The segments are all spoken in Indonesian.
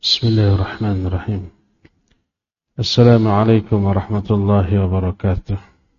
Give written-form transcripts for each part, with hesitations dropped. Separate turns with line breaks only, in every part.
Bismillahirrahmanirrahim. Assalamualaikum warahmatullahi wabarakatuh.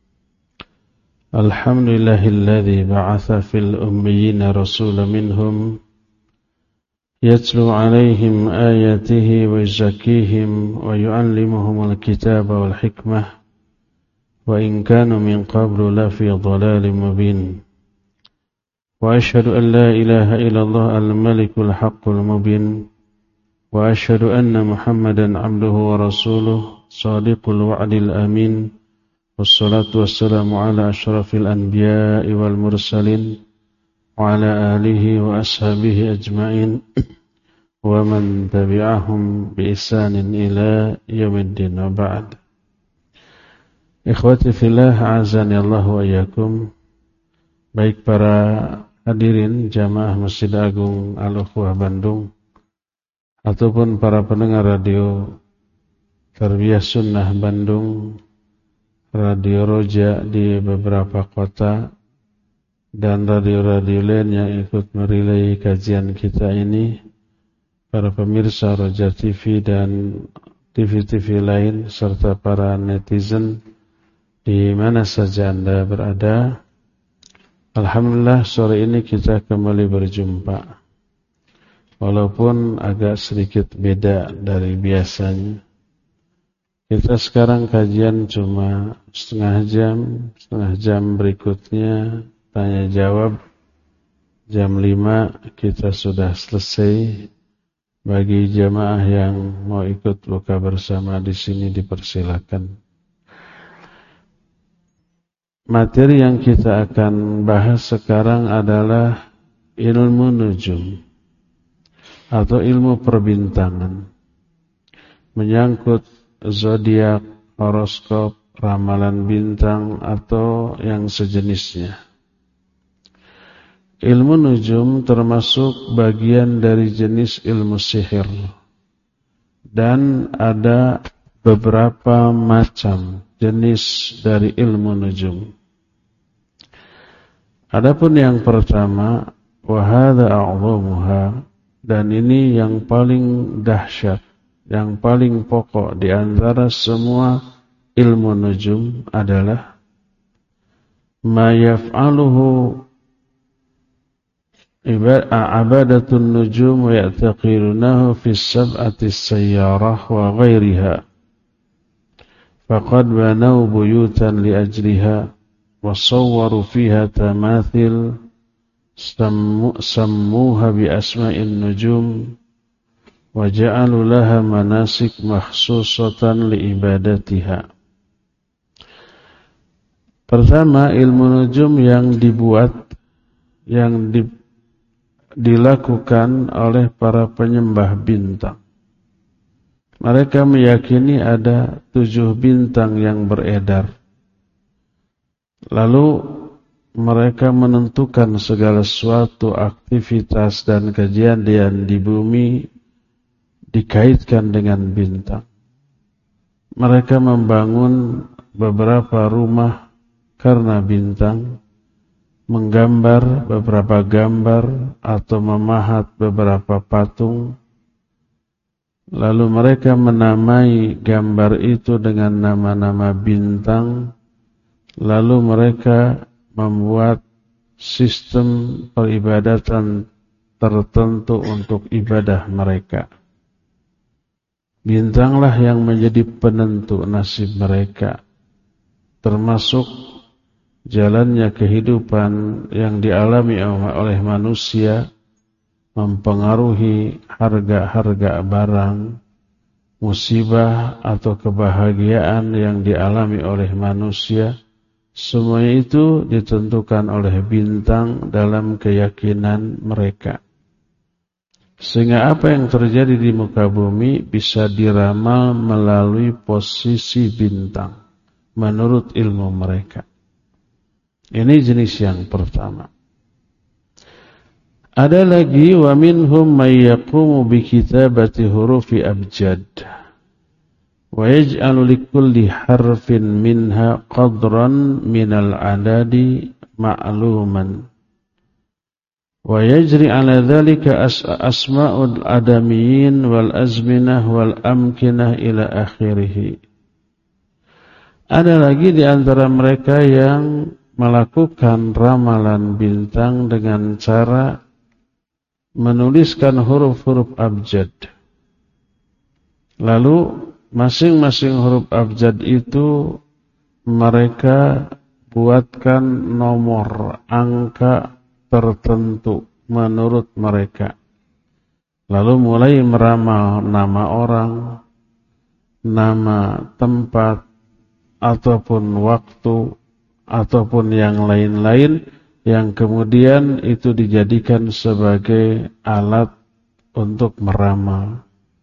Alhamdulillahilladzi ba'atha fil ummiyina rasulan minhum yatlu 'alaihim ayatihi wa yuzakkihim wa yu'allimuhumul kitaba wal hikmah wa in kanu min qablu lafi dhalalin mubin. Wa asyhadu an la ilaha illallah al-malikul haqqul mubin. Wa asyhadu anna Muhammadan 'abduhu wa rasuluh shadiqul wa'dil amin. Wassalatu wassalamu ala asyrafil anbiya'i wal mursalin wa ala alihi wa ashabihi ajma'in wa man tabi'ahum bi ihsanin ila yaumiddin wa ba'd. Ikhwati fillah, a'azani Allah wa iyyakum. Baik para hadirin jamaah Masjid Agung Al-Ukhwah Bandung ataupun para pendengar radio Tarbiyah Sunnah Bandung, Radio Roja di beberapa kota, dan radio-radio lain yang ikut merilai kajian kita ini, para pemirsa Roja TV dan TV-TV lain, serta para netizen di mana saja Anda berada. Alhamdulillah, sore ini kita kembali berjumpa. Walaupun agak sedikit beda dari biasanya. Kita sekarang kajian cuma setengah jam berikutnya tanya jawab. Jam 5 kita sudah selesai. Bagi jamaah yang mau ikut buka bersama di sini dipersilakan. Materi yang kita akan bahas sekarang adalah ilmu nujum atau ilmu perbintangan, menyangkut zodiak, horoskop, ramalan bintang atau yang sejenisnya. Ilmu nujum termasuk bagian dari jenis ilmu sihir dan ada beberapa macam jenis dari ilmu nujum. Adapun yang pertama, wa hadza a'dhamuha, dan ini yang paling dahsyat, yang paling pokok di antara semua ilmu nujum adalah ma yaf'aluhu ibadatun nujum wa ya'taqirunahu fi sab'ati sayyarah wa ghairiha. Faqad banaw buyutan li ajliha wa sawwaru fiha tamathil sammuha bi asma'in nujum wa ja'alu laha manasik makhsusatan li ibadatiha. Pertama, ilmu nujum yang dibuat, yang dilakukan oleh para penyembah bintang. Mereka meyakini ada 7 bintang yang beredar. Lalu mereka menentukan segala suatu aktivitas dan kejadian di bumi dikaitkan dengan bintang. Mereka membangun beberapa rumah karena bintang, menggambar beberapa gambar atau memahat beberapa patung. Lalu mereka menamai gambar itu dengan nama-nama bintang. Lalu mereka membuat sistem peribadatan tertentu untuk ibadah mereka. Bintanglah yang menjadi penentu nasib mereka, termasuk jalannya kehidupan yang dialami oleh manusia, mempengaruhi harga-harga barang, musibah atau kebahagiaan yang dialami oleh manusia. Semuanya itu ditentukan oleh bintang dalam keyakinan mereka. Sehingga apa yang terjadi di muka bumi bisa diramal melalui posisi bintang menurut ilmu mereka. Ini jenis yang pertama. Ada lagi, wa minhum may yaqumu bi kitabati hurufi abjad wa yaj'alu likulli harfin minha qadran minal adadi ma'luman. wa yajri ala dhalika asma'ul adamiyyin wal azminah wal amkinah ila akhirih. Ada lagi di antara mereka yang melakukan ramalan bintang dengan cara menuliskan huruf-huruf abjad. Lalu masing-masing huruf abjad itu mereka buatkan nomor angka tertentu menurut mereka. Lalu mulai meramal nama orang, nama tempat, ataupun waktu, ataupun yang lain-lain yang kemudian itu dijadikan sebagai alat untuk meramal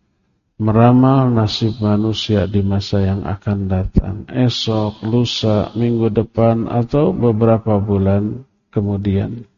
nasib manusia di masa yang akan datang, esok, lusa, minggu depan, atau beberapa bulan kemudian.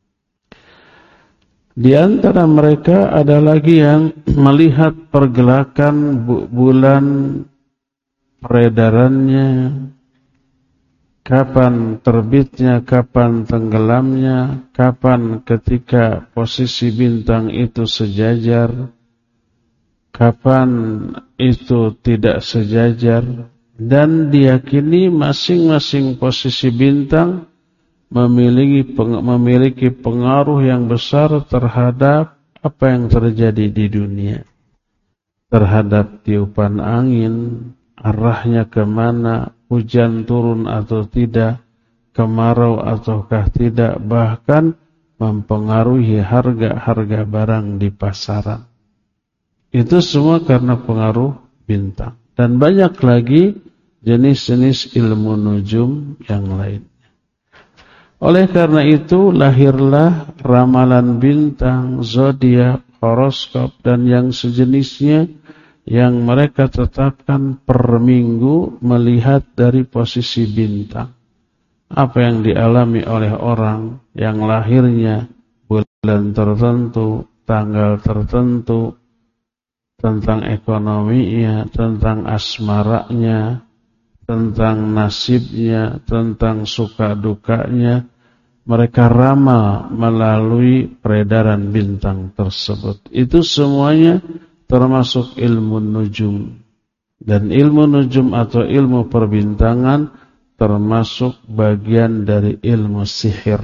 Di antara mereka ada lagi yang melihat pergelakan bulan, peredarannya, kapan terbitnya, kapan tenggelamnya, kapan ketika posisi bintang itu sejajar, kapan itu tidak sejajar, dan diyakini masing-masing posisi bintang memiliki pengaruh yang besar terhadap apa yang terjadi di dunia, terhadap tiupan angin, arahnya kemana, hujan turun atau tidak, kemarau ataukah tidak, bahkan mempengaruhi harga-harga barang di pasaran. Itu semua karena pengaruh bintang. Dan banyak lagi jenis-jenis ilmu nujum yang lain. Oleh karena itu lahirlah ramalan bintang, zodiak, horoskop, dan yang sejenisnya yang mereka tetapkan per minggu melihat dari posisi bintang. Apa yang dialami oleh orang yang lahirnya bulan tertentu, tanggal tertentu, tentang ekonominya, tentang asmaranya, tentang nasibnya, tentang suka dukanya, mereka ramal melalui peredaran bintang tersebut. Itu semuanya termasuk ilmu nujum. Dan ilmu nujum atau ilmu perbintangan termasuk bagian dari ilmu sihir.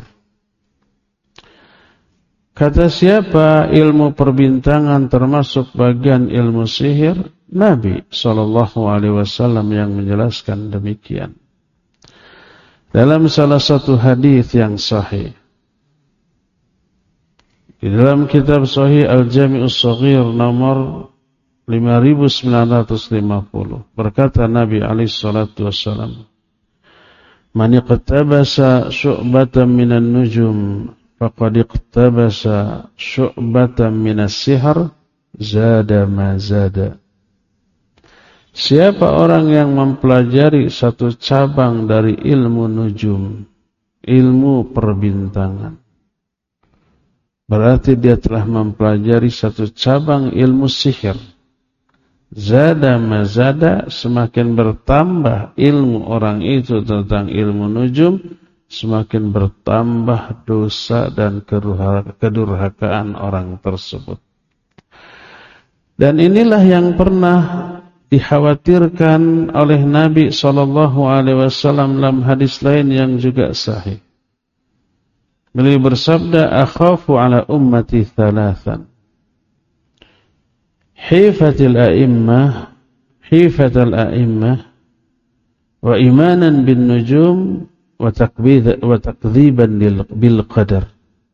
Kata siapa ilmu perbintangan termasuk bagian ilmu sihir? Nabi SAW yang menjelaskan demikian. Dalam salah satu hadis yang sahih, di dalam kitab Sahih Al-Jami'us Shaghir nomor 5950, berkata Nabi SAW, "Man iqtabasa syu'batan minan nujum, faqad iqtabasa syu'batan minas sihr, zada ma zada." Siapa orang yang mempelajari satu cabang dari ilmu nujum, ilmu perbintangan, berarti dia telah mempelajari satu cabang ilmu sihir. Zada mazada, semakin bertambah ilmu orang itu tentang ilmu nujum, semakin bertambah dosa dan kedurhakaan orang tersebut. Dan inilah yang pernah dikhawatirkan oleh Nabi SAW dalam hadis lain yang juga sahih. Beliau bersabda, "Akhafu ala ummati thalathan. Hifatul a'immah, wa imanan bin nujum, wa takdziban bil qadar."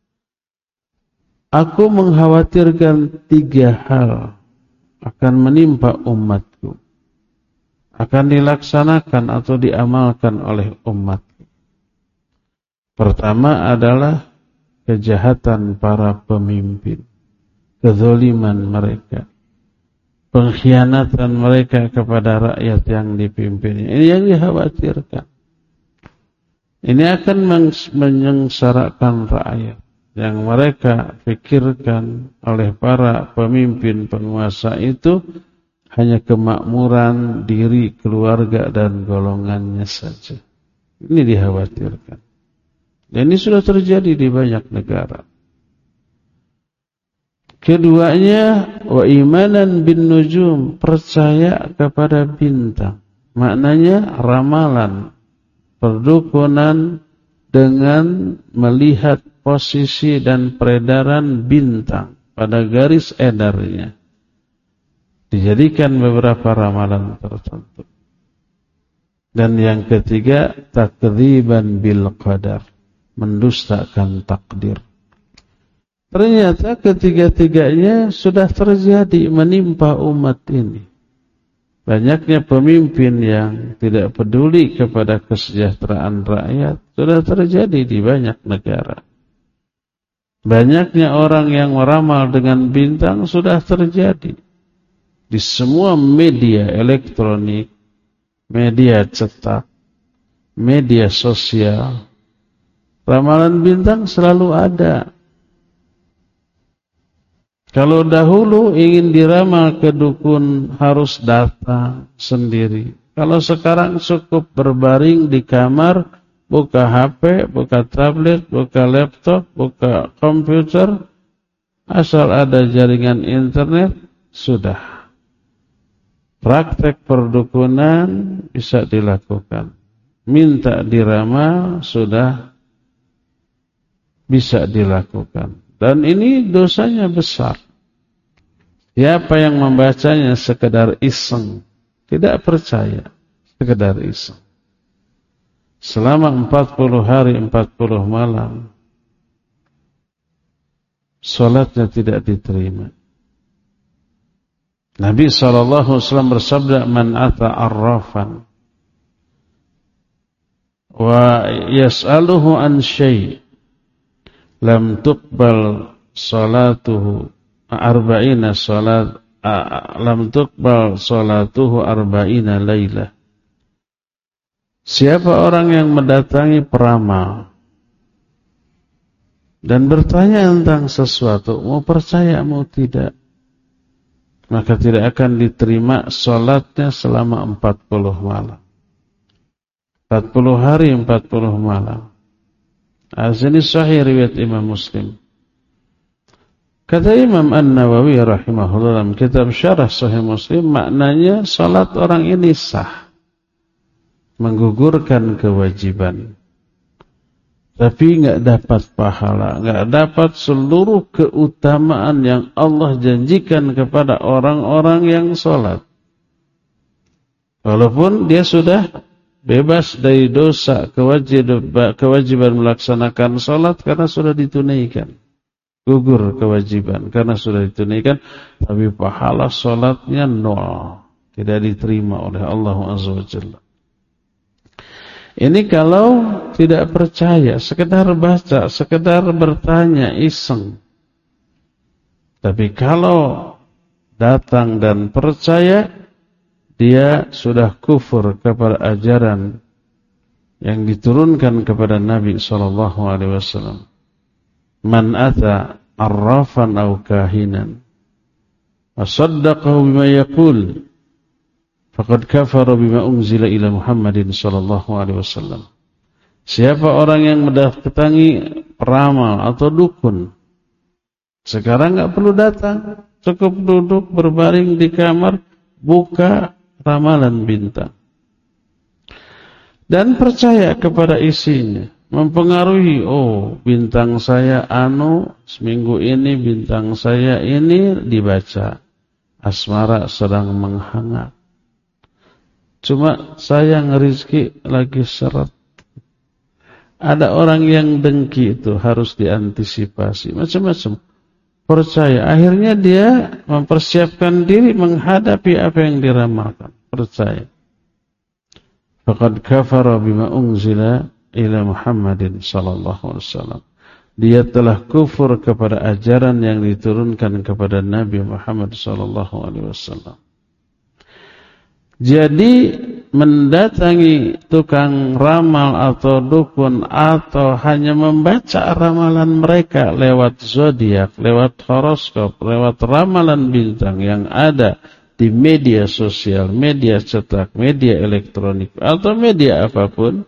Aku mengkhawatirkan 3 hal akan menimpa umatku, akan dilaksanakan atau diamalkan oleh umatku. Pertama adalah kejahatan para pemimpin, kezaliman mereka, pengkhianatan mereka kepada rakyat yang dipimpinnya. Ini yang dikhawatirkan. Ini akan menyengsarakan rakyat. Yang mereka pikirkan oleh para pemimpin penguasa itu hanya kemakmuran diri, keluarga, dan golongannya saja. Ini dikhawatirkan. Dan ini sudah terjadi di banyak negara. Keduanya, wa imanan bin nujum, percaya kepada bintang. Maknanya ramalan, perdukunan dengan melihat posisi dan peredaran bintang pada garis edarnya. Dijadikan beberapa ramalan tertentu. Dan yang ketiga, takdziban bil qadar, mendustakan takdir. Ternyata ketiga-tiganya sudah terjadi menimpa umat ini. Banyaknya pemimpin yang tidak peduli kepada kesejahteraan rakyat sudah terjadi di banyak negara. Banyaknya orang yang meramal dengan bintang sudah terjadi di semua media elektronik, media cetak, media sosial. Ramalan bintang selalu ada. Kalau dahulu ingin diramal ke dukun harus datang sendiri. Kalau sekarang cukup berbaring di kamar, buka HP, buka tablet, buka laptop, buka komputer, asal ada jaringan internet, sudah. Praktek perdukunan bisa dilakukan. Minta diramal sudah bisa dilakukan. Dan ini dosanya besar. Siapa yang membacanya sekedar iseng, tidak percaya, sekedar iseng, selama 40 hari 40 malam, salatnya tidak diterima. Nabi SAW bersabda, man ata arrafan wa yas'aluhu an syai' lam tuqbal salatuhu arba'ina salat, lam tuqbal salatuhu arba'ina lailah. Siapa orang yang mendatangi peramal dan bertanya tentang sesuatu, mau percaya mau tidak, maka tidak akan diterima salatnya selama 40 malam. 40 hari 40 malam. Ini sahih riwayat Imam Muslim. Kata Imam An-Nawawi rahimahullah dalam kitab Syarah Sahih Muslim, maknanya salat orang ini sah, menggugurkan kewajiban, tapi enggak dapat pahala, enggak dapat seluruh keutamaan yang Allah janjikan kepada orang-orang yang salat. Walaupun dia sudah bebas dari dosa, kewajiban melaksanakan salat karena sudah ditunaikan. Gugur kewajiban karena sudah ditunaikan, tapi pahala salatnya nol, tidak diterima oleh Allah Azza wa Jalla. Ini kalau tidak percaya, sekedar baca, sekedar bertanya, iseng. Tapi kalau datang dan percaya, dia sudah kufur kepada ajaran yang diturunkan kepada Nabi SAW. Man ata arrafan aw kahinan wa saddaqahu bima yaqul faqad kafara bima unzila ila Muhammadin SAW. Siapa orang yang mendatangi peramal atau dukun, sekarang enggak perlu datang, cukup duduk berbaring di kamar, buka ramalan bintang dan percaya kepada isinya, mempengaruhi, oh bintang saya seminggu ini bintang saya ini dibaca asmara sedang menghangat, cuma sayang rezeki lagi seret. Ada orang yang dengki, itu harus diantisipasi macam-macam. Percaya, akhirnya dia mempersiapkan diri menghadapi apa yang diramalkan. Percaya. Faqad kafara bima unzila ila Muhammadin sallallahu alaihi wasallam. Dia telah kufur kepada ajaran yang diturunkan kepada Nabi Muhammad sallallahu alaihi wasallam. Jadi mendatangi tukang ramal atau dukun atau hanya membaca ramalan mereka lewat zodiak, lewat horoskop, lewat ramalan bintang yang ada di media sosial, media cetak, media elektronik atau media apapun,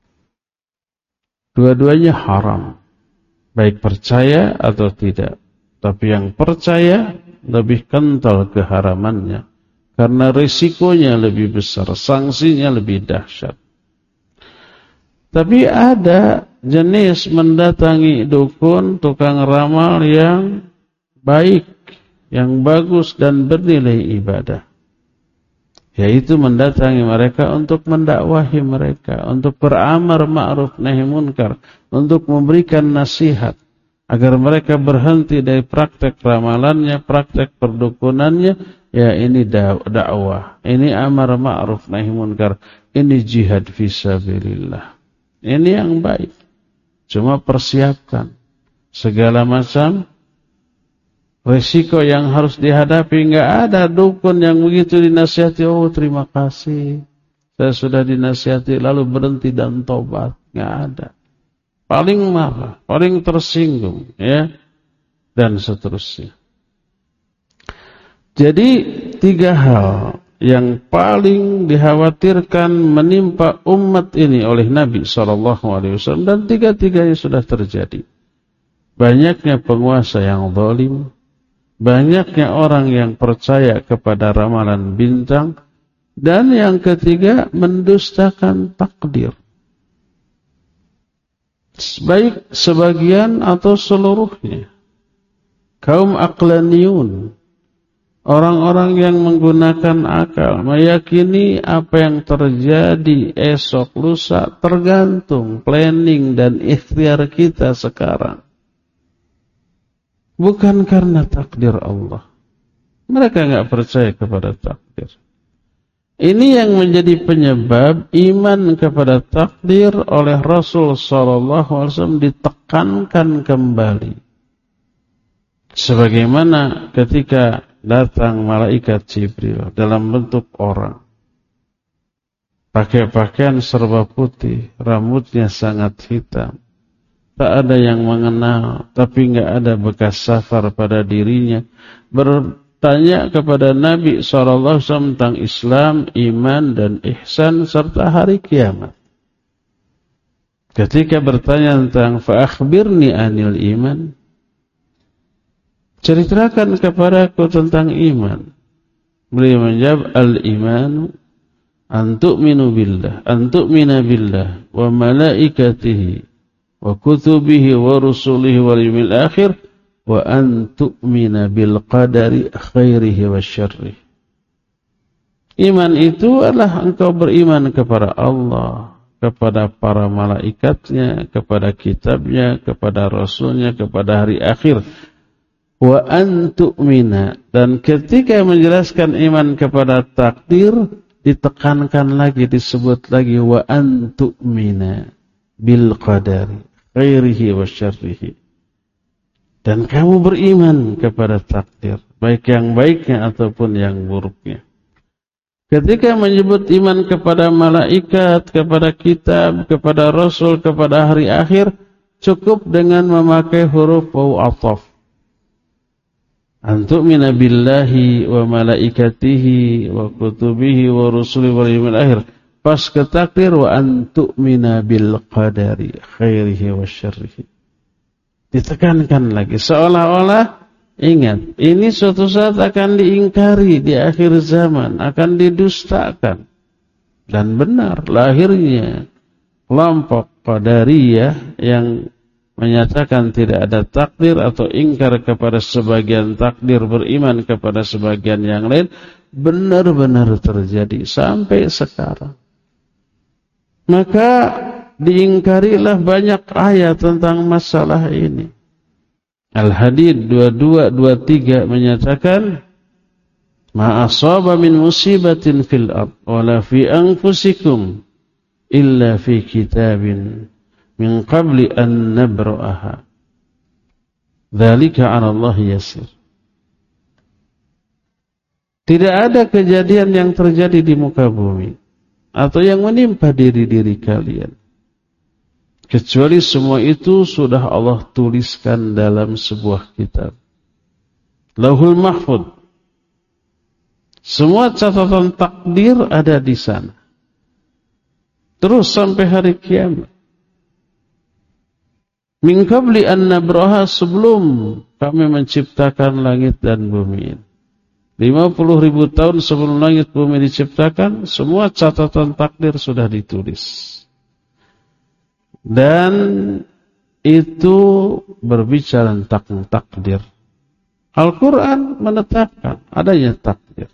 dua-duanya haram, baik percaya atau tidak. Tapi yang percaya lebih kental keharamannya. Karena risikonya lebih besar, sanksinya lebih dahsyat. Tapi ada jenis mendatangi dukun, tukang ramal yang baik, yang bagus dan bernilai ibadah. Yaitu mendatangi mereka untuk mendakwahi mereka, untuk beramar ma'ruf nahi munkar, untuk memberikan nasihat agar mereka berhenti dari praktek ramalannya, praktek perdukunannya. Ya, ini dakwah, ini amar ma'ruf nahi munkar, ini jihad fisabilillah. Ini yang baik. Cuma persiapkan segala macam risiko yang harus dihadapi. Enggak ada dukun yang begitu dinasihati, oh terima kasih, saya sudah dinasihati, lalu berhenti dan tobat. Enggak ada. Paling marah, paling tersinggung, ya, dan seterusnya. Jadi 3 hal yang paling dikhawatirkan menimpa umat ini oleh Nabi SAW, dan 3-tiganya sudah terjadi. Banyaknya penguasa yang zalim, banyaknya orang yang percaya kepada ramalan bintang, dan yang ketiga mendustakan takdir. Baik sebagian atau seluruhnya. Kaum aqlaniyun, orang-orang yang menggunakan akal, meyakini apa yang terjadi esok lusa tergantung planning dan ikhtiar kita sekarang. Bukan karena takdir Allah. Mereka enggak percaya kepada takdir. Ini yang menjadi penyebab iman kepada takdir oleh Rasul SAW ditekankan kembali. Sebagaimana ketika datang malaikat Jibril dalam bentuk orang, pakai pakaian serba putih, rambutnya sangat hitam, tak ada yang mengenal, tapi enggak ada bekas safar pada dirinya, bertanya kepada Nabi SAW tentang Islam, iman dan ihsan serta hari kiamat. Ketika bertanya tentang fa'akhbirni anil iman, ceritakan kepadaku tentang iman. Beliau menjawab, al-iman an tu'mina billah wa malaikatihi wa kutubihi wa rusulihi wal yawmil akhir wa an tu'mina bil qadari khairihi wa syarrihi. Iman itu adalah engkau beriman kepada Allah, kepada para malaikatnya, kepada kitabnya, kepada rasulnya, kepada hari akhir. Wa an tu'mina, dan ketika menjelaskan iman kepada takdir ditekankan lagi, disebut lagi wa an tu'mina bil qadari khairihi wa syarrihi, dan kamu beriman kepada takdir, baik yang baiknya ataupun yang buruknya. Ketika menyebut iman kepada malaikat, kepada kitab, kepada rasul, kepada hari akhir, cukup dengan memakai huruf waw athaf. An tu'mina billahi wa malaikatihi wa kutubihi wa rusulihi wal yawmil akhir. Pas ke takdir wa an tu'mina bil qadari khairihi wa syarrihi. Ditekankan lagi seolah-olah ingat, ini suatu saat akan diingkari di akhir zaman, akan didustakan. Dan benar, lahirnya kelompok Qadariyah yang menyatakan tidak ada takdir atau ingkar kepada sebagian takdir, beriman kepada sebagian yang lain, benar-benar terjadi sampai sekarang. Maka diingkarilah banyak ayat tentang masalah ini. Al-Hadid 22-23 menyatakan, ma asaba min musibatin fil ard wala fi anfusikum illa fi kitabin min qabli an nabra'aha. Dzalika 'ala Allah yasir. Tidak ada kejadian yang terjadi di muka bumi atau yang menimpa diri-diri kalian kecuali semua itu sudah Allah tuliskan dalam sebuah kitab, Lauhul Mahfuz. Semua catatan takdir ada di sana, terus sampai hari kiamat. Min qabli an nabraha, sebelum kami menciptakan langit dan bumi. 50.000 tahun sebelum langit bumi diciptakan, semua catatan takdir sudah ditulis. Dan itu berbicara tentang takdir. Al-Quran menetapkan adanya takdir.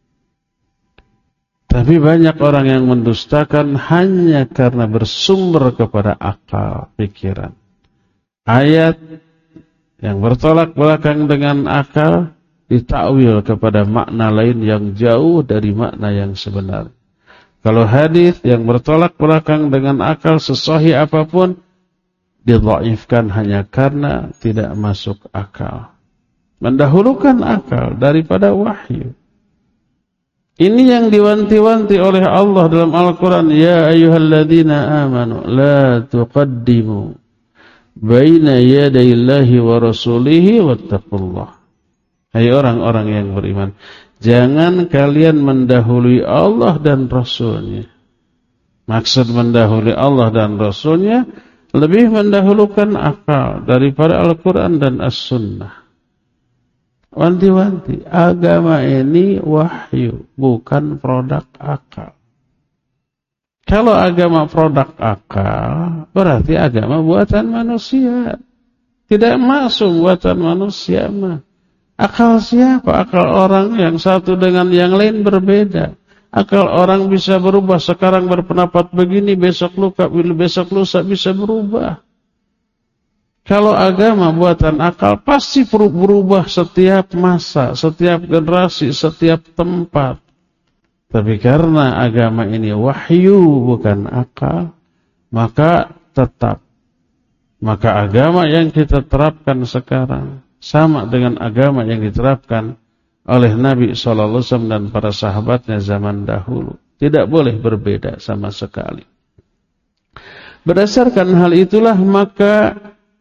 Tapi banyak orang yang mendustakan hanya karena bersumber kepada akal, pikiran. Ayat yang bertolak belakang dengan akal ditakwil kepada makna lain yang jauh dari makna yang sebenar. Kalau hadis yang bertolak belakang dengan akal sesahih apapun didhaifkan hanya karena tidak masuk akal. Mendahulukan akal daripada wahyu. Ini yang diwanti-wanti oleh Allah dalam Al-Quran. Ya ayyuhalladzina amanu la tuqaddimu baina yadayillahi wa rasulihi wattaqullah. Hai orang-orang yang beriman, jangan kalian mendahului Allah dan Rasulnya. Maksud mendahului Allah dan Rasulnya, lebih mendahulukan akal daripada Al-Quran dan As-Sunnah. Wanti-wanti, agama ini wahyu, bukan produk akal. Kalau agama produk akal, berarti agama buatan manusia. Tidak masuk buatan manusia mah. Akal siapa? Akal orang yang satu dengan yang lain berbeda. Akal orang bisa berubah. Sekarang berpendapat begini, besok lusa bisa berubah. Kalau agama buatan akal, pasti berubah setiap masa, setiap generasi, setiap tempat. Tapi karena agama ini wahyu bukan akal, maka tetap. Maka agama yang kita terapkan sekarang sama dengan agama yang diterapkan oleh Nabi SAW dan para sahabatnya zaman dahulu. Tidak boleh berbeda sama sekali. Berdasarkan hal itulah maka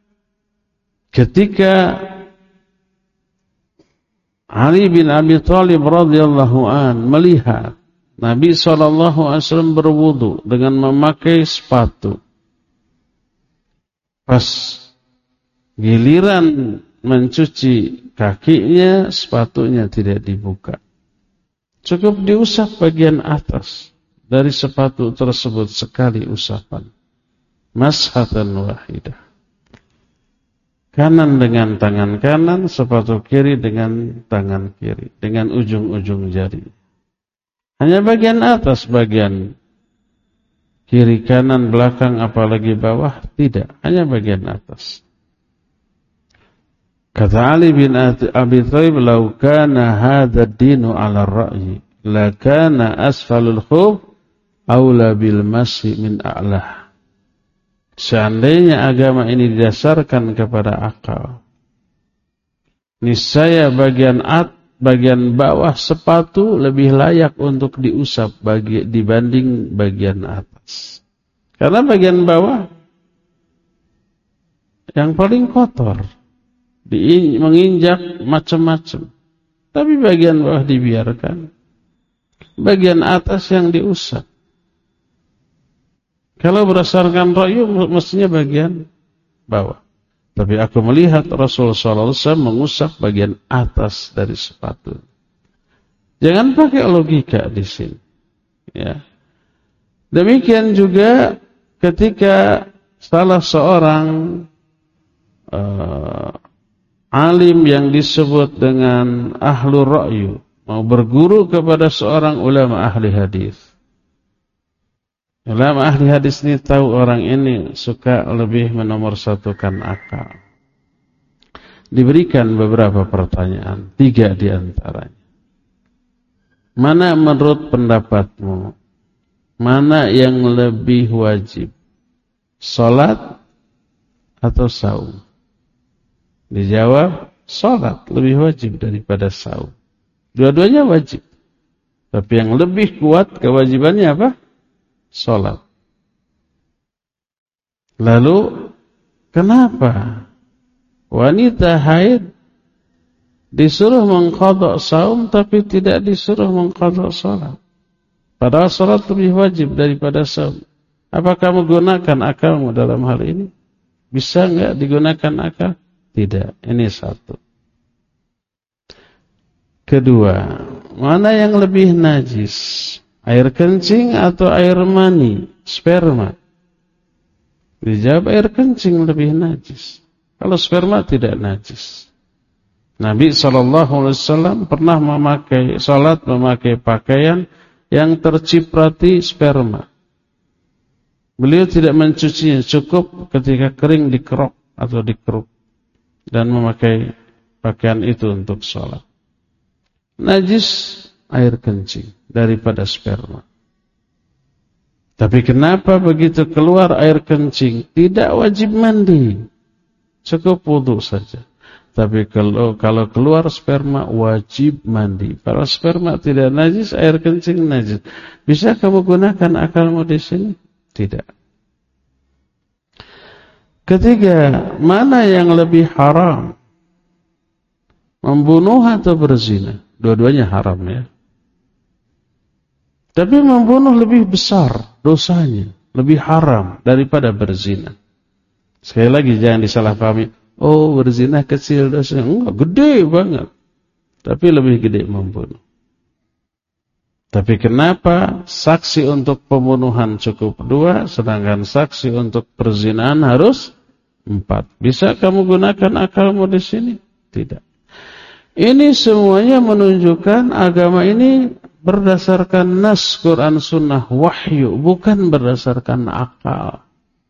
ketika Ali bin Abi Thalib radhiyallahu an melihat Nabi SAW berwudu dengan memakai sepatu, pas giliran mencuci kakinya, sepatunya tidak dibuka. Cukup diusap bagian atas dari sepatu tersebut sekali usapan. Mashatan wahidah. Kanan dengan tangan kanan, sepatu kiri dengan tangan kiri, dengan ujung-ujung jari. Hanya bagian atas, bagian kiri, kanan, belakang, apalagi bawah, tidak. Hanya bagian atas. Kata Ali bin Abi Thalib, "Lau kana hadha ad-dinu 'ala ar-ra'yi, la kana asfalul khuf aula bil masyi min a'lah." Seandainya agama ini didasarkan kepada akal, niscaya bagian bawah sepatu lebih layak untuk diusap dibanding bagian atas. Karena bagian bawah yang paling kotor, menginjak macam-macam. Tapi bagian bawah dibiarkan. Bagian atas yang diusap. Kalau berdasarkan ra'yu mestinya bagian bawah. Tapi aku melihat Rasulullah SAW mengusap bagian atas dari sepatu. Jangan pakai logika di sini. Ya. Demikian juga ketika salah seorang alim yang disebut dengan ahlur ra'yu mau berguru kepada seorang ulama ahli hadis. Ulama ahli hadis ini tahu orang ini suka lebih menomorsatukan akal. Diberikan beberapa pertanyaan, 3 di antaranya. Mana menurut pendapatmu, mana yang lebih wajib? Salat atau saum? Dijawab, salat lebih wajib daripada saum. Dua-duanya wajib. Tapi yang lebih kuat kewajibannya apa? Salat. Lalu kenapa wanita haid disuruh mengqadha saum tapi tidak disuruh mengqadha salat? Padahal salat lebih wajib daripada saum. Apa kamu gunakan akalmu dalam hal ini? Bisa nggak digunakan akal? Tidak. Ini satu. Kedua, mana yang lebih najis? Air kencing atau air mani, sperma? Dijawab air kencing lebih najis. Kalau sperma tidak najis. Nabi SAW pernah salat memakai pakaian yang terciprati sperma. Beliau tidak mencucinya, cukup ketika kering dikerok atau dikeruk dan memakai pakaian itu untuk salat. Najis air kencing daripada sperma. Tapi kenapa begitu keluar air kencing tidak wajib mandi, cukup wudu saja. Tapi kalau keluar sperma wajib mandi. Kalau sperma tidak najis, air kencing najis. Bisa kamu gunakan akalmu di sini? Tidak. Ketiga, mana yang lebih haram? Membunuh atau berzina? Dua-duanya haram ya. Tapi membunuh lebih besar dosanya, lebih haram daripada berzina. Sekali lagi jangan disalahpahami. Oh, berzina kecil dosanya. Enggak, gede banget. Tapi lebih gede membunuh. Tapi kenapa saksi untuk pembunuhan cukup 2, sedangkan saksi untuk perzinahan harus 4? Bisa kamu gunakan akalmu di sini? Tidak. Ini semuanya menunjukkan agama ini berdasarkan nas Quran Sunnah wahyu, bukan berdasarkan akal.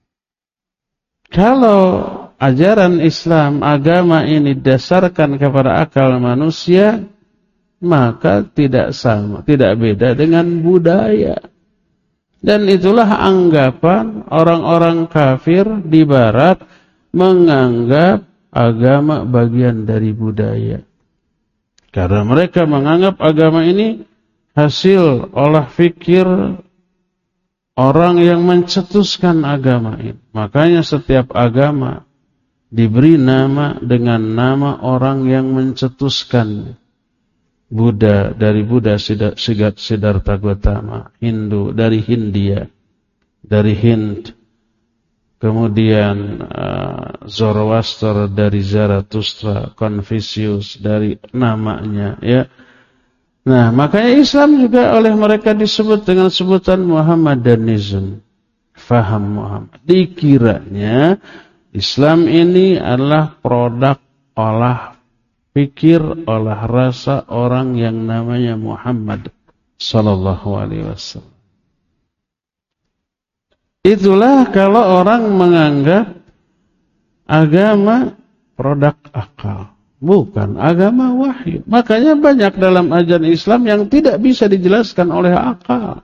Kalau ajaran Islam, agama ini didasarkan kepada akal manusia, maka tidak sama, tidak beda dengan budaya. Dan itulah anggapan orang-orang kafir di barat menganggap agama bagian dari budaya. Karena mereka menganggap agama ini hasil olah fikir orang yang mencetuskan agama ini. Makanya setiap agama diberi nama dengan nama orang yang mencetuskannya. Buddha dari Buddha Siddhartha Gautama, Hindu dari Hindia, dari Hind. Kemudian Zoroaster dari Zarathustra, Confucius dari namanya ya. Nah, makanya Islam juga oleh mereka disebut dengan sebutan Muhammadanism. Faham Muhammad. Dikiranya Islam ini adalah produk olah pikir, olah rasa orang yang namanya Muhammad sallallahu alaihi wasallam. Itulah kalau orang menganggap agama produk akal, bukan agama wahyu. Makanya banyak dalam ajaran Islam yang tidak bisa dijelaskan oleh akal.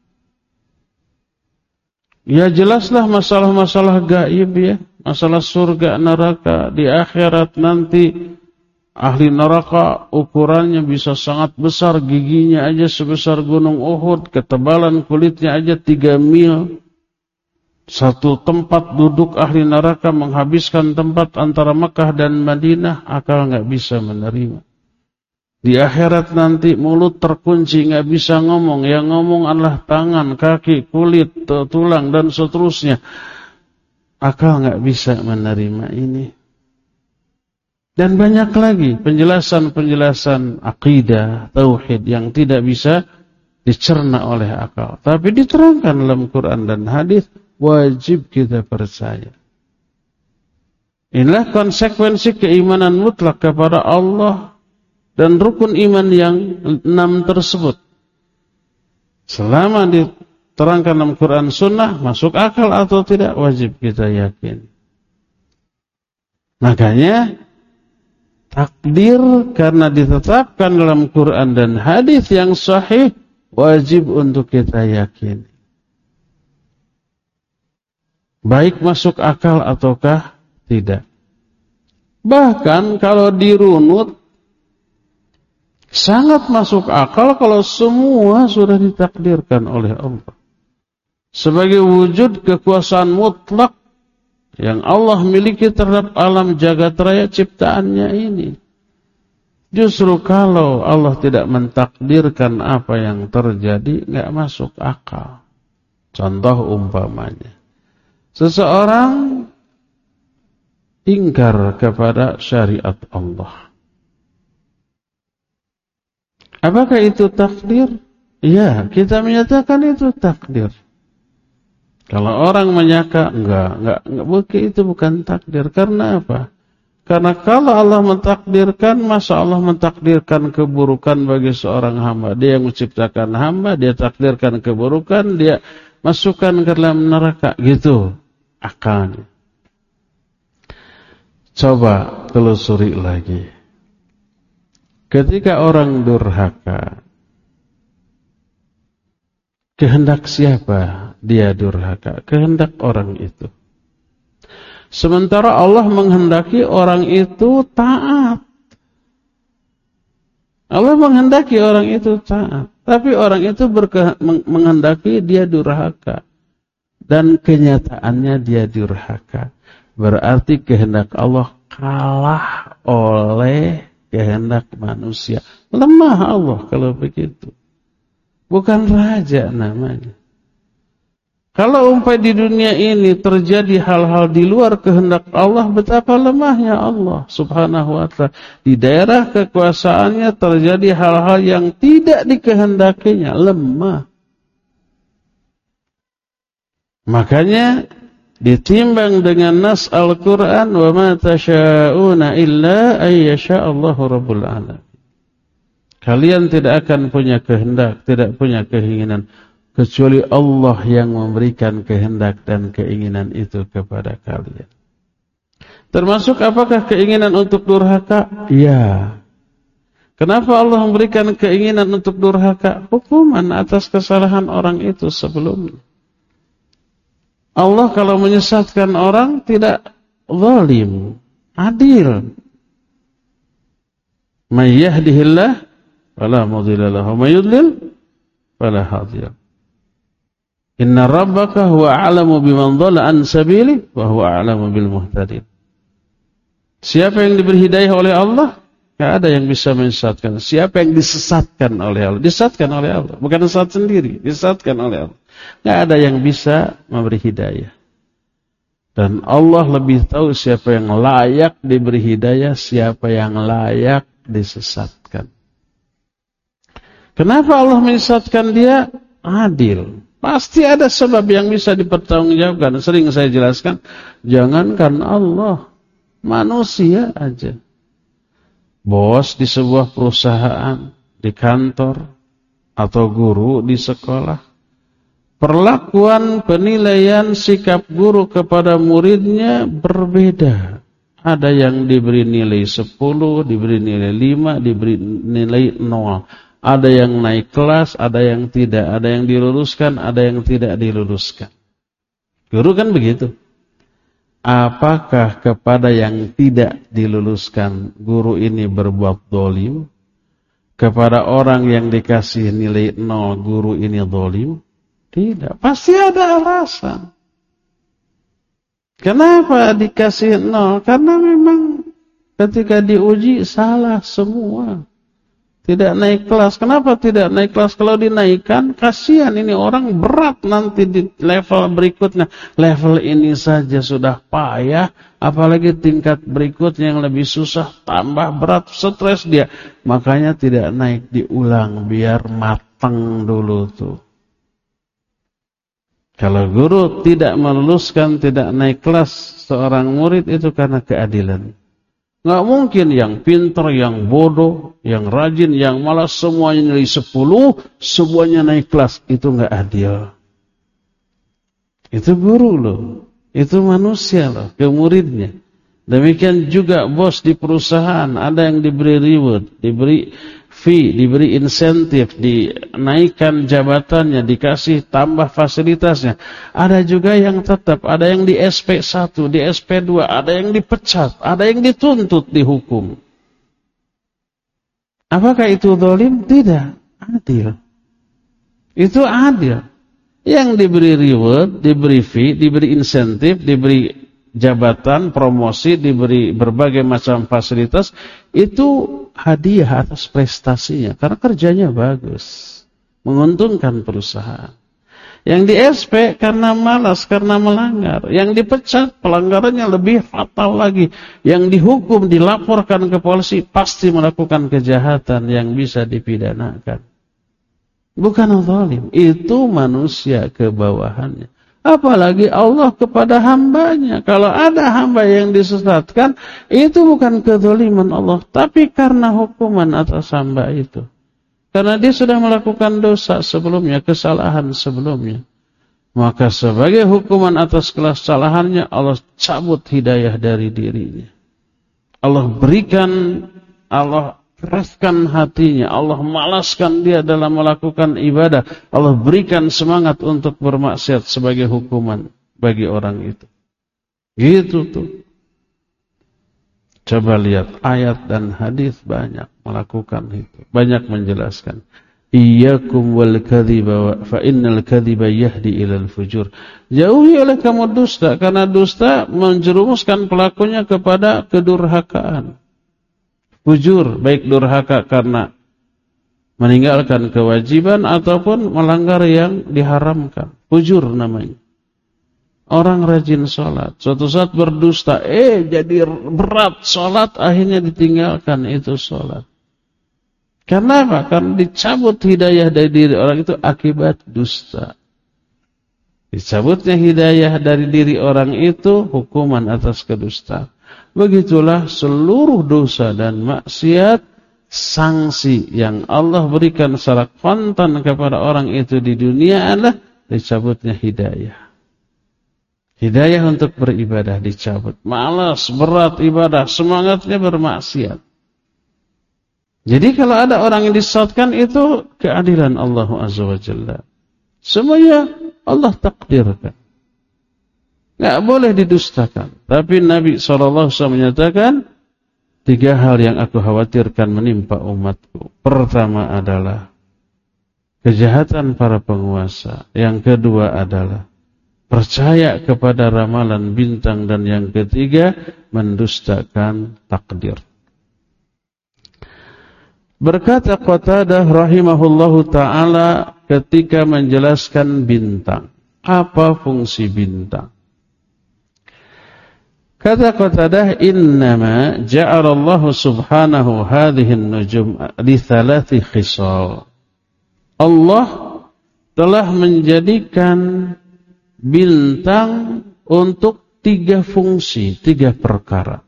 Ya jelaslah masalah-masalah gaib ya, masalah surga neraka di akhirat nanti. Ahli neraka ukurannya bisa sangat besar, giginya aja sebesar gunung Uhud, ketebalan kulitnya aja 3 mil. Satu tempat duduk ahli neraka menghabiskan tempat antara Mekah dan Madinah, akal nggak bisa menerima. Di akhirat nanti mulut terkunci, nggak bisa ngomong, yang ngomong adalah tangan, kaki, kulit, tulang dan seterusnya. Akal nggak bisa menerima ini. Dan banyak lagi penjelasan-penjelasan akidah, tauhid yang tidak bisa dicerna oleh akal, tapi diterangkan dalam Quran dan hadis. Wajib kita percaya. Inilah konsekuensi keimanan mutlak kepada Allah dan rukun iman yang 6 tersebut. Selama diterangkan dalam Quran Sunnah, masuk akal atau tidak, wajib kita yakin. Makanya takdir karena ditetapkan dalam Quran dan hadis yang sahih, wajib untuk kita yakin. Baik masuk akal ataukah tidak. Bahkan kalau dirunut, sangat masuk akal kalau semua sudah ditakdirkan oleh Allah. Sebagai wujud kekuasaan mutlak yang Allah miliki terhadap alam jagat raya ciptaannya ini. Justru kalau Allah tidak mentakdirkan apa yang terjadi, nggak masuk akal. Contoh umpamanya. Seseorang ingkar kepada syariat Allah. Apakah itu takdir? Ya, kita menyatakan itu takdir. Kalau orang menyangka enggak, itu bukan takdir. Karena apa? Karena kalau Allah mentakdirkan, masa Allah mentakdirkan keburukan bagi seorang hamba. Dia yang menciptakan hamba, dia takdirkan keburukan, dia masukkan ke dalam neraka. Gitu akalnya. Coba telusuri lagi. Ketika orang durhaka, kehendak siapa dia durhaka? Kehendak orang itu. Sementara Allah menghendaki orang itu taat. Allah menghendaki orang itu taat. Tapi orang itu menghendaki dia durhaka. Dan kenyataannya dia durhaka. Berarti kehendak Allah kalah oleh kehendak manusia. Lemah Allah kalau begitu. Bukan raja namanya. Kalau umpamai di dunia ini terjadi hal-hal di luar kehendak Allah, betapa lemahnya Allah subhanahu wa ta'ala. Di daerah kekuasaannya terjadi hal-hal yang tidak dikehendakinya, lemah. Makanya ditimbang dengan nas Al-Quran, wa ma tasha'una illa ayyasha'allahu rabbul alamin. Kalian tidak akan punya kehendak, tidak punya keinginan, kecuali Allah yang memberikan kehendak dan keinginan itu kepada kalian. Termasuk apakah keinginan untuk durhaka? Ya. Kenapa Allah memberikan keinginan untuk durhaka? Hukuman atas kesalahan orang itu sebelumnya. Allah kalau menyesatkan orang tidak zalim, adil. May yahdihillah fala mudilla lahu, may yudlil fala hadiya. Inna rabbaka huwa a'lamu biman dhalla an sabili wa huwa a'lamu bil muhtadin. Siapa yang diberi hidayah oleh Allah, enggak ada yang bisa menyesatkan. Siapa yang disesatkan oleh Allah, disesatkan oleh Allah, bukan sesat sendiri, disesatkan oleh Allah. Enggak ada yang bisa memberi hidayah. Dan Allah lebih tahu siapa yang layak diberi hidayah, siapa yang layak disesatkan. Kenapa Allah menyesatkan dia? Adil. Pasti ada sebab yang bisa dipertanggungjawabkan. Sering saya jelaskan, jangankan Allah, manusia aja. Bos di sebuah perusahaan, di kantor, atau guru di sekolah. Perlakuan, penilaian, sikap guru kepada muridnya berbeda. Ada yang diberi nilai 10, diberi nilai 5, diberi nilai 0. Ada yang naik kelas, ada yang tidak. Ada yang diluluskan, ada yang tidak diluluskan. Guru kan begitu. Apakah kepada yang tidak diluluskan, guru ini berbuat zalim? Kepada orang yang dikasih nilai 0, guru ini zalim? Tidak. Pasti ada alasan. Kenapa dikasih 0? Karena memang ketika diuji salah semua. Tidak naik kelas. Kenapa tidak naik kelas? Kalau dinaikkan, kasihan ini orang berat nanti di level berikutnya. Level ini saja sudah payah, apalagi tingkat berikutnya yang lebih susah, tambah berat, stres dia. Makanya tidak naik, diulang biar matang dulu tuh. Kalau guru tidak meluluskan, tidak naik kelas seorang murid itu karena keadilan. Nggak mungkin yang pintar, yang bodoh, yang rajin, yang malas semuanya nilai 10, semuanya naik kelas. Itu nggak adil. Itu guru loh. Itu manusia loh, ke muridnya. Demikian juga bos di perusahaan, ada yang diberi reward, diberi fee, diberi insentif, dinaikkan jabatannya, dikasih tambah fasilitasnya. Ada juga yang tetap, ada yang di SP1, di SP2, ada yang dipecat, ada yang dituntut, dihukum. Apakah itu zalim? Tidak, adil. Itu adil. Yang diberi reward, diberi fee, diberi insentif, diberi jabatan, promosi, diberi berbagai macam fasilitas, itu hadiah atas prestasinya, karena kerjanya bagus, menguntungkan perusahaan. Yang di SP karena malas, karena melanggar. Yang dipecat, pelanggarannya lebih fatal lagi. Yang dihukum, dilaporkan ke polisi, pasti melakukan kejahatan yang bisa dipidanakan. Bukan zalim, itu manusia ke bawahannya. Apalagi Allah kepada hambanya. Kalau ada hamba yang disesatkan, itu bukan kezaliman Allah, tapi karena hukuman atas hamba itu. Karena dia sudah melakukan dosa sebelumnya, kesalahan sebelumnya. Maka sebagai hukuman atas kesalahannya, Allah cabut hidayah dari dirinya. Allah berikan, Allah keraskan hatinya, Allah malaskan dia dalam melakukan ibadah, Allah berikan semangat untuk bermaksiat sebagai hukuman bagi orang itu. Gitu tuh. Coba lihat ayat dan hadis banyak melakukan itu, banyak menjelaskan. Iyyakum wal kadhiba fa innal kadhiba yahdi ilal fujur. Jauhi oleh kamu dusta, karena dusta menjerumuskan pelakunya kepada kedurhakaan. Fujur, baik durhaka karena meninggalkan kewajiban ataupun melanggar yang diharamkan. Fujur namanya. Orang rajin sholat, suatu saat berdusta, jadi berat sholat, akhirnya ditinggalkan itu sholat. Karena apa? Karena dicabut hidayah dari diri orang itu akibat dusta. Dicabutnya hidayah dari diri orang itu hukuman atas kedustaan. Begitulah seluruh dosa dan maksiat, sanksi yang Allah berikan secara kontan kepada orang itu di dunia adalah dicabutnya hidayah. Hidayah untuk beribadah dicabut. Malas, berat ibadah, semangatnya bermaksiat. Jadi kalau ada orang yang disesatkan, itu keadilan Allah Azza wa Jalla. Semuanya Allah takdirkan. Nggak boleh didustakan. Tapi Nabi SAW menyatakan, 3 hal yang aku khawatirkan menimpa umatku. Pertama adalah kejahatan para penguasa. Yang kedua adalah percaya kepada ramalan bintang. Dan yang ketiga, mendustakan takdir. Berkata Qatadah rahimahullahu ta'ala ketika menjelaskan bintang. Apa fungsi bintang? Kata Qatadah, innama ja'alallahu subhanahu hadhihi an-nujum li 3 khisal. Allah telah menjadikan bintang untuk 3 fungsi, 3 perkara.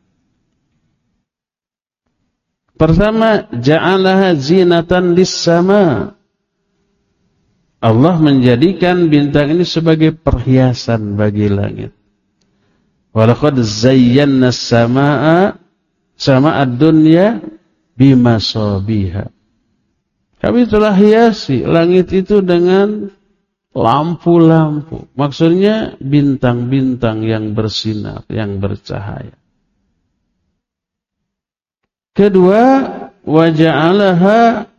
Pertama, ja'alaha zinatan lis-sama. Allah menjadikan bintang ini sebagai perhiasan bagi langit. Walaqad zayyana as-samaa'a sama'ad dunya bimasabiha. Kami telah hiasi langit itu dengan lampu-lampu. Maksudnya bintang-bintang yang bersinar, yang bercahaya. Kedua, wa ja'alaha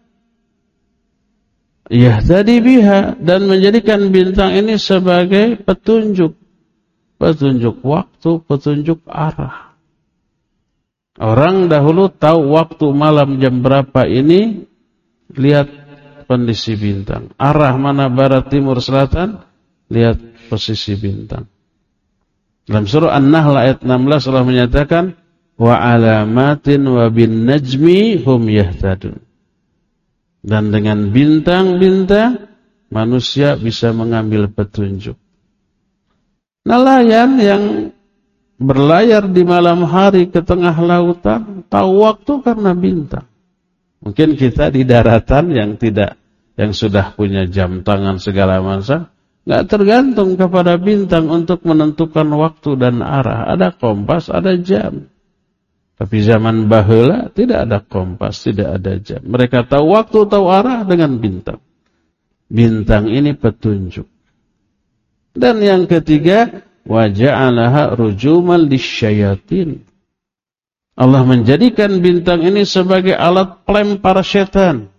yahtadi biha, dan menjadikan bintang ini sebagai petunjuk. Petunjuk waktu, petunjuk arah. Orang dahulu tahu waktu malam jam berapa ini, lihat kondisi bintang. Arah mana barat, timur, selatan, lihat posisi bintang. Dalam surah An-Nahl ayat 16 Allah menyatakan, wa alamatin wa bin najmi hum yahtadun. Dan dengan bintang-bintang manusia bisa mengambil petunjuk. Nelayan yang berlayar di malam hari ke tengah lautan tahu waktu karena bintang. Mungkin kita di daratan yang sudah punya jam tangan segala macam, nggak tergantung kepada bintang untuk menentukan waktu dan arah. Ada kompas, ada jam. Tapi zaman baheula tidak ada kompas, tidak ada jam. Mereka tahu waktu, tahu arah dengan bintang. Bintang ini petunjuk. Dan yang ketiga, wa ja'alaha rujuman lisyayatin. Allah menjadikan bintang ini sebagai alat pelempar setan.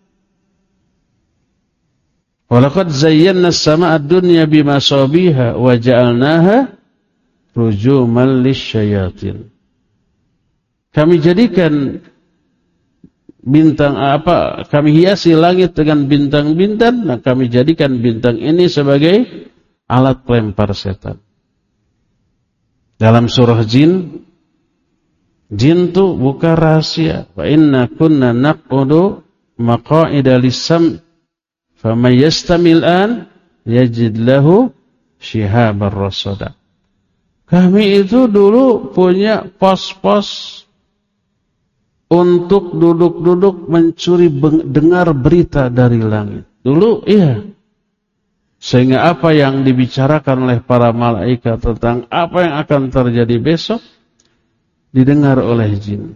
Walaqad zayyana as-samaa'a ad-dunya bimasabiha wa ja'alnaha rujuman lisyayatin. Kami jadikan bintang kami hiasi langit dengan bintang-bintang, nah kami jadikan bintang ini sebagai alat pelempar setan. Dalam surah Jin itu bukan rahasia. Wa inna kunna naq'udu maqa'ida lis-sam' faman yastamil an yajid lahu shihabar rasada. Kami itu dulu punya pos-pos untuk duduk-duduk mencuri dengar berita dari langit. Dulu iya. Sehingga apa yang dibicarakan oleh para malaikat tentang apa yang akan terjadi besok didengar oleh jin.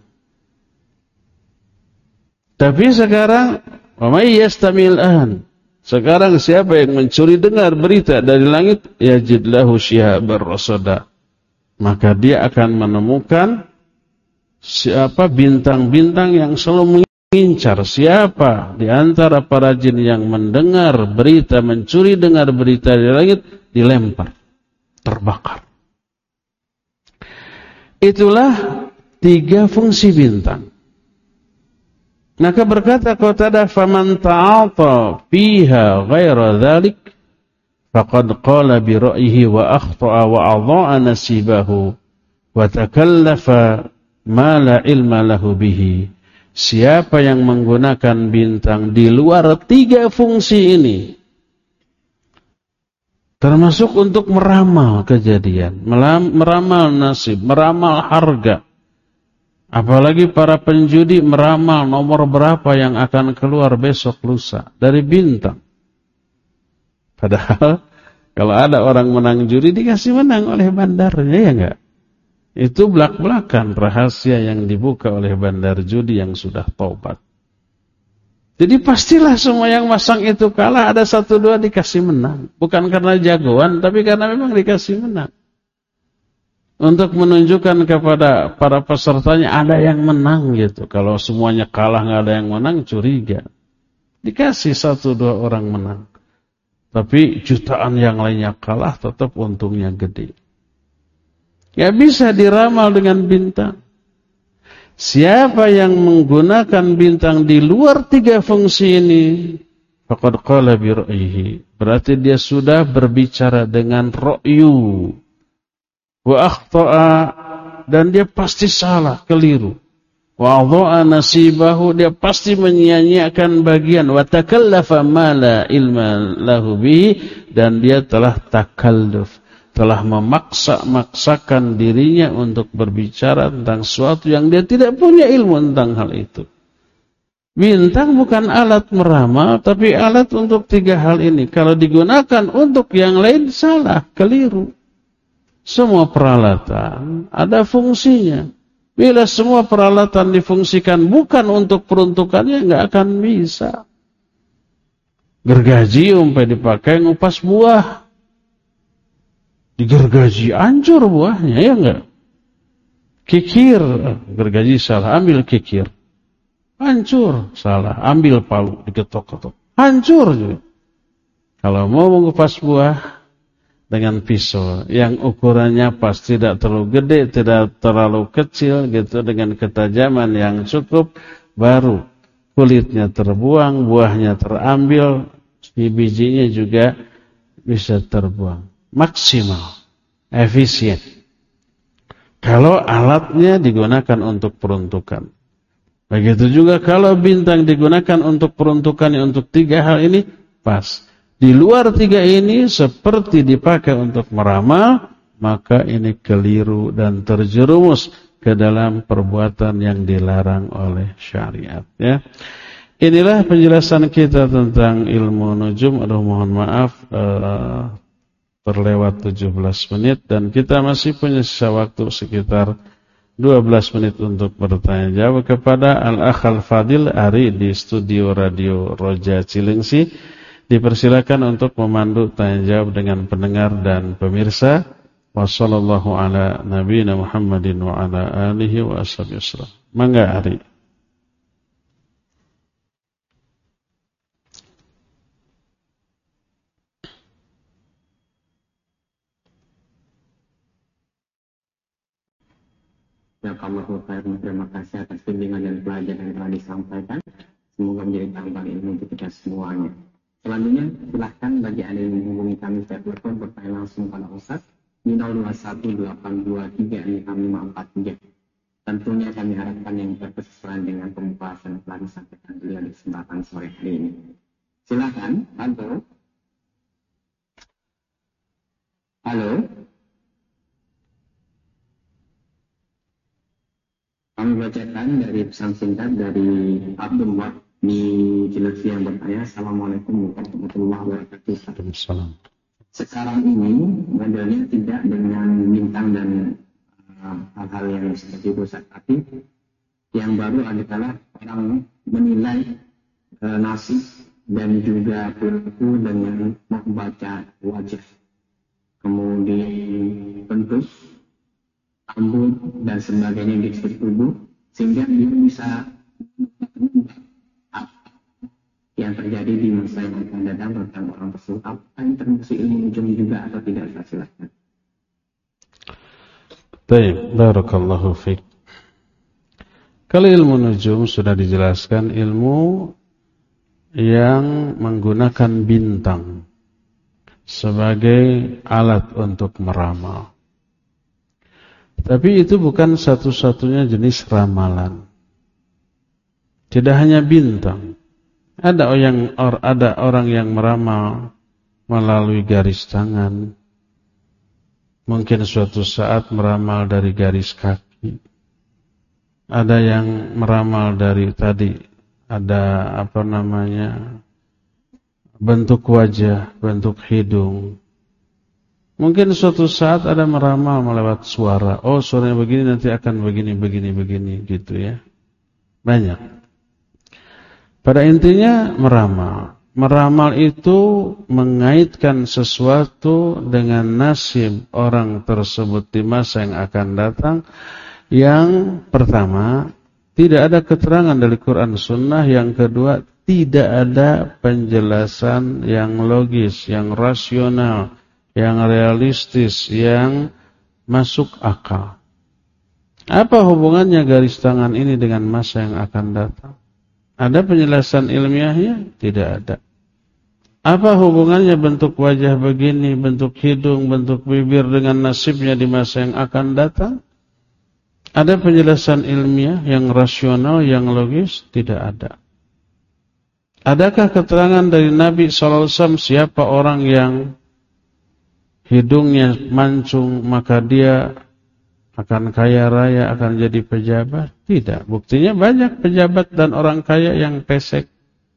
Tapi sekarang wa may yastamil an. Sekarang siapa yang mencuri dengar berita dari langit yajid lahu shihabar rasada. Maka dia akan menemukan siapa bintang-bintang yang selalu mengincar. Siapa di antara para jin yang mendengar berita, mencuri dengar berita dari langit, dilempar, terbakar. Itulah 3 fungsi bintang. Maka berkata Qatadah, faman ta'ata fiha ghaira dzalik faqad qala bi ra'yihi wa akhta'a wa adha'a nasibahu wa takallafa ma la ilma lahu bihi. Siapa yang menggunakan bintang di luar 3 fungsi ini, termasuk untuk meramal kejadian, meramal nasib, meramal harga. Apalagi para penjudi meramal nomor berapa yang akan keluar besok lusa dari bintang. Padahal kalau ada orang menang judi dikasih menang oleh bandarnya, ya enggak? Itu belak-belakan rahasia yang dibuka oleh bandar judi yang sudah taubat. Jadi pastilah semua yang masang itu kalah, ada 1-2 dikasih menang. Bukan karena jagoan, tapi karena memang dikasih menang. Untuk menunjukkan kepada para pesertanya ada yang menang gitu. Kalau semuanya kalah nggak ada yang menang, curiga. Dikasih 1-2 orang menang. Tapi jutaan yang lainnya kalah, tetap untungnya gede. Gak bisa diramal dengan bintang. Siapa yang menggunakan bintang di luar 3 fungsi ini, faqad qala bi ra'yihi, berarti dia sudah berbicara dengan ra'yu. Wa akhta'a, dan dia pasti salah, keliru. Wa adha'a nasibahu, dia pasti menyia-nyiakan bagian. Wa takallafa ma la ilma lahu bihi, dan dia telah takalluf, telah memaksa-maksakan dirinya untuk berbicara tentang sesuatu yang dia tidak punya ilmu tentang hal itu. Bintang bukan alat meramal, tapi alat untuk 3 hal ini. Kalau digunakan untuk yang lain, salah, keliru. Semua peralatan ada fungsinya. Bila semua peralatan difungsikan bukan untuk peruntukannya, nggak akan bisa. Gergaji umpamanya dipakai ngupas buah. Digergaji, hancur buahnya, ya enggak? Kikir, gergaji salah, ambil kikir. Hancur, salah, ambil palu, diketok-ketok. Hancur juga. Kalau mau mengupas buah dengan pisau, yang ukurannya pas, tidak terlalu gede, tidak terlalu kecil, gitu, dengan ketajaman yang cukup, baru kulitnya terbuang, buahnya terambil, bijinya juga bisa terbuang. Maksimal, efisien. Kalau alatnya digunakan untuk peruntukan. Begitu juga kalau bintang digunakan untuk peruntukannya untuk 3 hal ini, pas. Di luar 3 ini seperti dipakai untuk meramal, maka ini keliru dan terjerumus ke dalam perbuatan yang dilarang oleh syariat. Ya. Inilah penjelasan kita tentang ilmu nujum. Aduh, mohon maaf terlewat 17 menit dan kita masih punya sisa waktu sekitar 12 menit untuk bertanya jawab kepada Al-Akh Al-Fadil Ari di studio Radio Roja Cilengsi. Dipersilakan untuk memandu tanya jawab dengan pendengar dan pemirsa. Wassallallahu ala nabiyina Muhammadin wa ala alihi wa ashabihi wasallam. Mangga Ari.
Terima kasih atas bimbingan dan pelajaran yang telah disampaikan. Semoga menjadi tambahan ilmu untuk kita semuanya. Selanjutnya silahkan bagi Anda yang menghubungi kami via telepon bertanya langsung pada Ustaz di 0218236543. Tentunya kami harapkan yang berkesesuaian dengan pembahasan yang telah disampaikan beliau di kesempatan sore hari ini. Silakan, halo. Halo. Kami bacakan dari pesan singkat dari Abdullah di Cilengsi yang bertanya, Assalamualaikum warahmatullahi wabarakatuh.
Waalaikumsalam.
Sekarang ini modelnya tidak dengan bintang dan hal-hal yang seperti itu, tapi yang baru adalah orang menilai nasib dan juga perilaku dengan membaca wajah, kemudian bentuk rambut dan sebagainya di seluruh tubuh, sehingga dia bisa yang terjadi di masa yang akan datang tentang orang tersebut. Apa yang termasuk ilmu nujum juga atau tidak? Silakan.
Baik, barakallahu fiik. Kalau ilmu nujum sudah dijelaskan, ilmu yang menggunakan bintang sebagai alat untuk meramal. Tapi itu bukan satu-satunya jenis ramalan. Tidak hanya bintang. Ada orang yang meramal melalui garis tangan. Mungkin suatu saat meramal dari garis kaki. Ada yang meramal dari tadi, ada bentuk wajah, bentuk hidung. Mungkin suatu saat ada meramal melewat suara. Oh, suaranya begini nanti akan begini gitu ya. Banyak. Pada intinya meramal. Meramal itu mengaitkan sesuatu dengan nasib orang tersebut di masa yang akan datang. Yang pertama, tidak ada keterangan dari Quran Sunnah. Yang kedua, tidak ada penjelasan yang logis, yang rasional, yang realistis, yang masuk akal. Apa hubungannya garis tangan ini dengan masa yang akan datang? Ada penjelasan ilmiahnya? Tidak ada. Apa hubungannya bentuk wajah begini, bentuk hidung, bentuk bibir dengan nasibnya di masa yang akan datang? Ada penjelasan ilmiah yang rasional, yang logis? Tidak ada. Adakah keterangan dari Nabi SAW siapa orang yang hidungnya mancung maka dia akan kaya raya, akan jadi pejabat? Tidak. Buktinya banyak pejabat dan orang kaya yang pesek.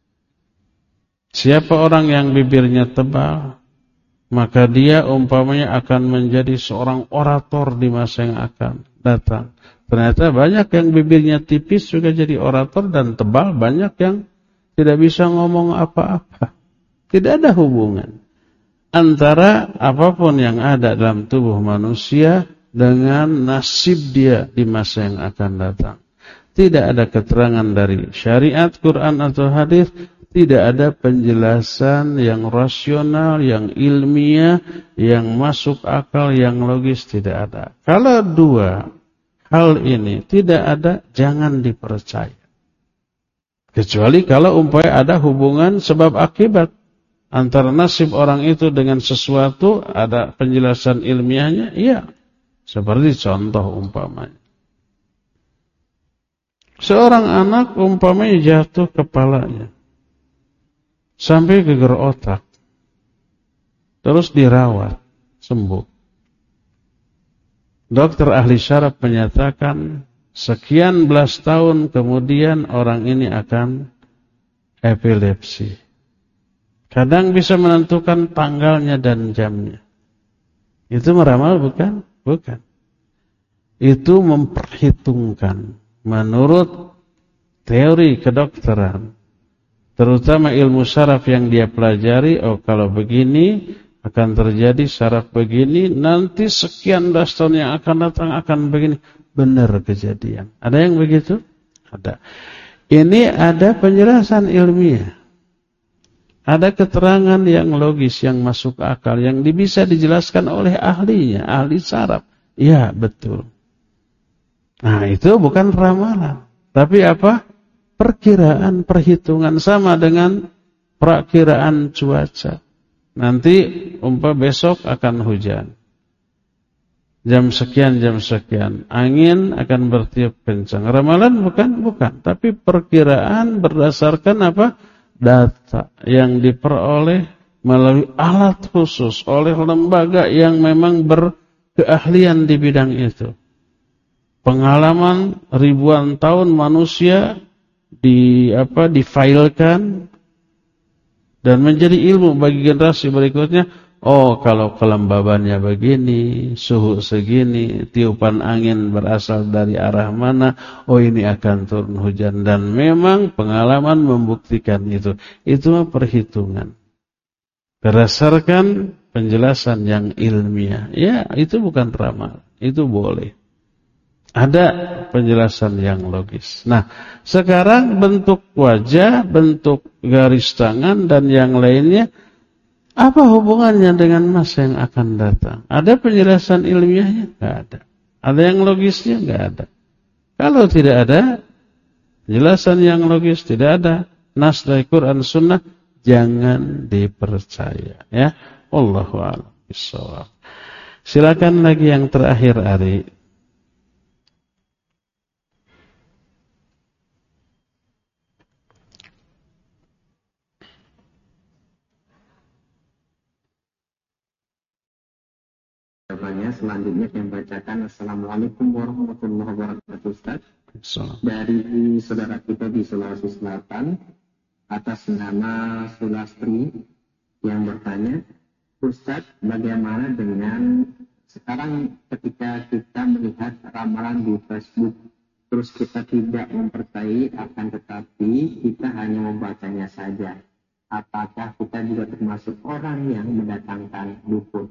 Siapa orang yang bibirnya tebal, maka dia umpamanya akan menjadi seorang orator di masa yang akan datang. Ternyata banyak yang bibirnya tipis juga jadi orator, dan tebal banyak yang tidak bisa ngomong apa-apa. Tidak ada hubungan antara apapun yang ada dalam tubuh manusia dengan nasib dia di masa yang akan datang. Tidak ada keterangan dari syariat, Quran atau hadis. Tidak ada penjelasan yang rasional, yang ilmiah, yang masuk akal, yang logis. Tidak ada. Kalau dua hal ini tidak ada, jangan dipercaya. Kecuali kalau umpamanya ada hubungan sebab akibat antara nasib orang itu dengan sesuatu, ada penjelasan ilmiahnya, iya. Seperti contoh umpamanya, seorang anak umpamanya jatuh kepalanya sampai geger otak, terus dirawat, sembuh. Dokter ahli syaraf menyatakan sekian belas tahun kemudian orang ini akan epilepsi. Kadang bisa menentukan tanggalnya dan jamnya. Itu meramal bukan? Bukan. Itu memperhitungkan menurut teori kedokteran, terutama ilmu syaraf yang dia pelajari. Oh, kalau begini akan terjadi syaraf begini, nanti sekian belas tahun yang akan datang akan begini. Benar kejadian. Ada yang begitu? Ada. Ini ada penjelasan ilmiah. Ada keterangan yang logis, yang masuk akal, yang bisa dijelaskan oleh ahlinya, ahli syaraf. Ya, betul. Nah, itu bukan ramalan. Tapi apa? Perkiraan, perhitungan, sama dengan Perakiraan cuaca. Nanti besok akan hujan. Jam sekian, angin akan bertiup kencang. Ramalan bukan, tapi perkiraan berdasarkan apa? Data yang diperoleh melalui alat khusus oleh lembaga yang memang berkeahlian di bidang itu. Pengalaman ribuan tahun manusia difailkan dan menjadi ilmu bagi generasi berikutnya. Oh, kalau kelembabannya begini, suhu segini, tiupan angin berasal dari arah mana, oh ini akan turun hujan. Dan memang pengalaman membuktikan itu. Itu perhitungan. Berdasarkan penjelasan yang ilmiah. Ya, itu bukan ramal. Itu boleh. Ada penjelasan yang logis. Nah, sekarang bentuk wajah, bentuk garis tangan, dan yang lainnya, apa hubungannya dengan masa yang akan datang? Ada penjelasan ilmiahnya? Tidak ada. Ada yang logisnya? Tidak ada. Kalau tidak ada penjelasan yang logis, tidak ada nas dari Quran Sunnah, jangan dipercaya. Ya, Wallahu a'lam bishawab. Silakan lagi yang terakhir, Ari.
Selanjutnya yang bacakan Assalamualaikum warahmatullahi wabarakatuh, Ustaz. Dari saudara kita di Sulawesi Selatan atas nama Sulastri yang bertanya, Ustaz, bagaimana dengan sekarang ketika kita melihat ramalan di Facebook terus kita tidak mempercayai, akan tetapi kita hanya membacanya saja, apakah kita juga termasuk orang yang mendatangkan dukun?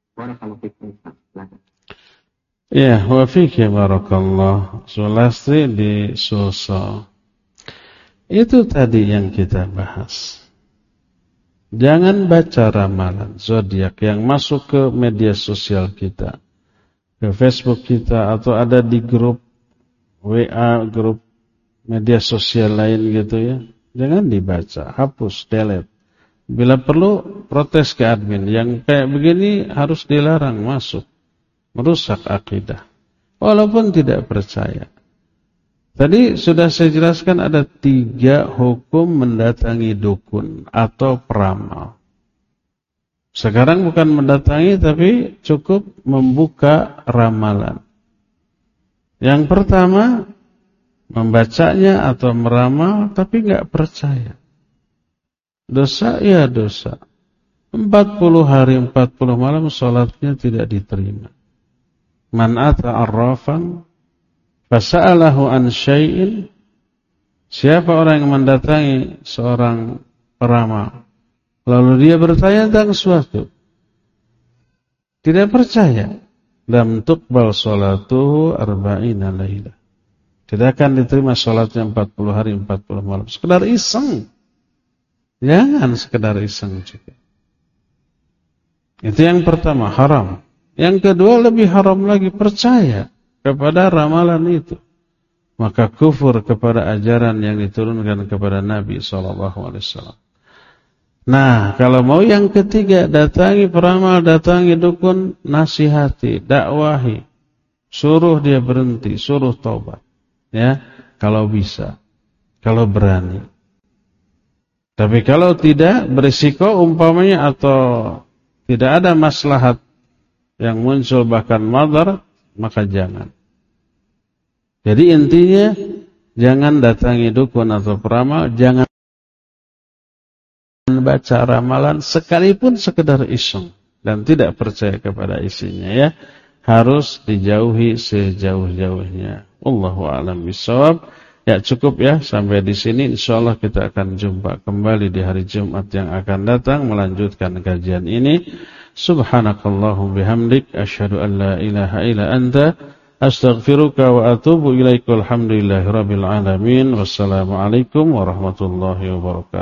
Ya, wa fiki barakallah. Sulastri di Sulsel. Itu tadi yang kita bahas. Jangan baca ramalan zodiak yang masuk ke media sosial kita, ke Facebook kita, atau ada di grup WA, grup media sosial lain gitu ya. Jangan dibaca, hapus, delete. Bila perlu, protes ke admin. Yang kayak begini harus dilarang masuk. Merusak akidah. Walaupun tidak percaya. Tadi sudah saya jelaskan ada 3 hukum mendatangi dukun atau peramal. Sekarang bukan mendatangi, tapi cukup membuka ramalan. Yang pertama, membacanya atau meramal, tapi nggak percaya. Dosa, ya dosa. 40 hari 40 malam sholatnya tidak diterima. Man ata arrafan fasa'alahu an syai'in. Siapa orang yang mendatangi seorang peramal, lalu dia bertanya tentang sesuatu, tidak percaya, lam tuqbal sholatuhu arba'ina lailah. Tidak akan diterima sholatnya 40 hari 40 malam. Sekedar iseng. Jangan sekedar iseng juga. Itu yang pertama, haram. Yang kedua, lebih haram lagi, percaya kepada ramalan itu. Maka kufur kepada ajaran yang diturunkan kepada Nabi SAW. Nah, kalau mau yang ketiga, datangi peramal, datangi dukun, nasihati, dakwahi. Suruh dia berhenti, suruh taubat. Ya, kalau bisa, kalau berani. Tapi kalau tidak, berisiko umpamanya atau tidak ada maslahat yang muncul bahkan madar, maka jangan. Jadi intinya, jangan datangi dukun atau peramal, jangan baca ramalan sekalipun sekedar iseng dan tidak percaya kepada isinya, ya. Harus dijauhi sejauh-jauhnya. Wallahu a'lam bishawab. Ya, cukup ya sampai di sini. Insyaallah kita akan jumpa kembali di hari Jumat yang akan datang melanjutkan kajian ini. Subhanakallahum bihamdik asyhadu an la ilaha illa anta astaghfiruka wa atubu ilaika. Alhamdulillahirabbil alamin. Wassalamualaikum warahmatullahi wabarakatuh.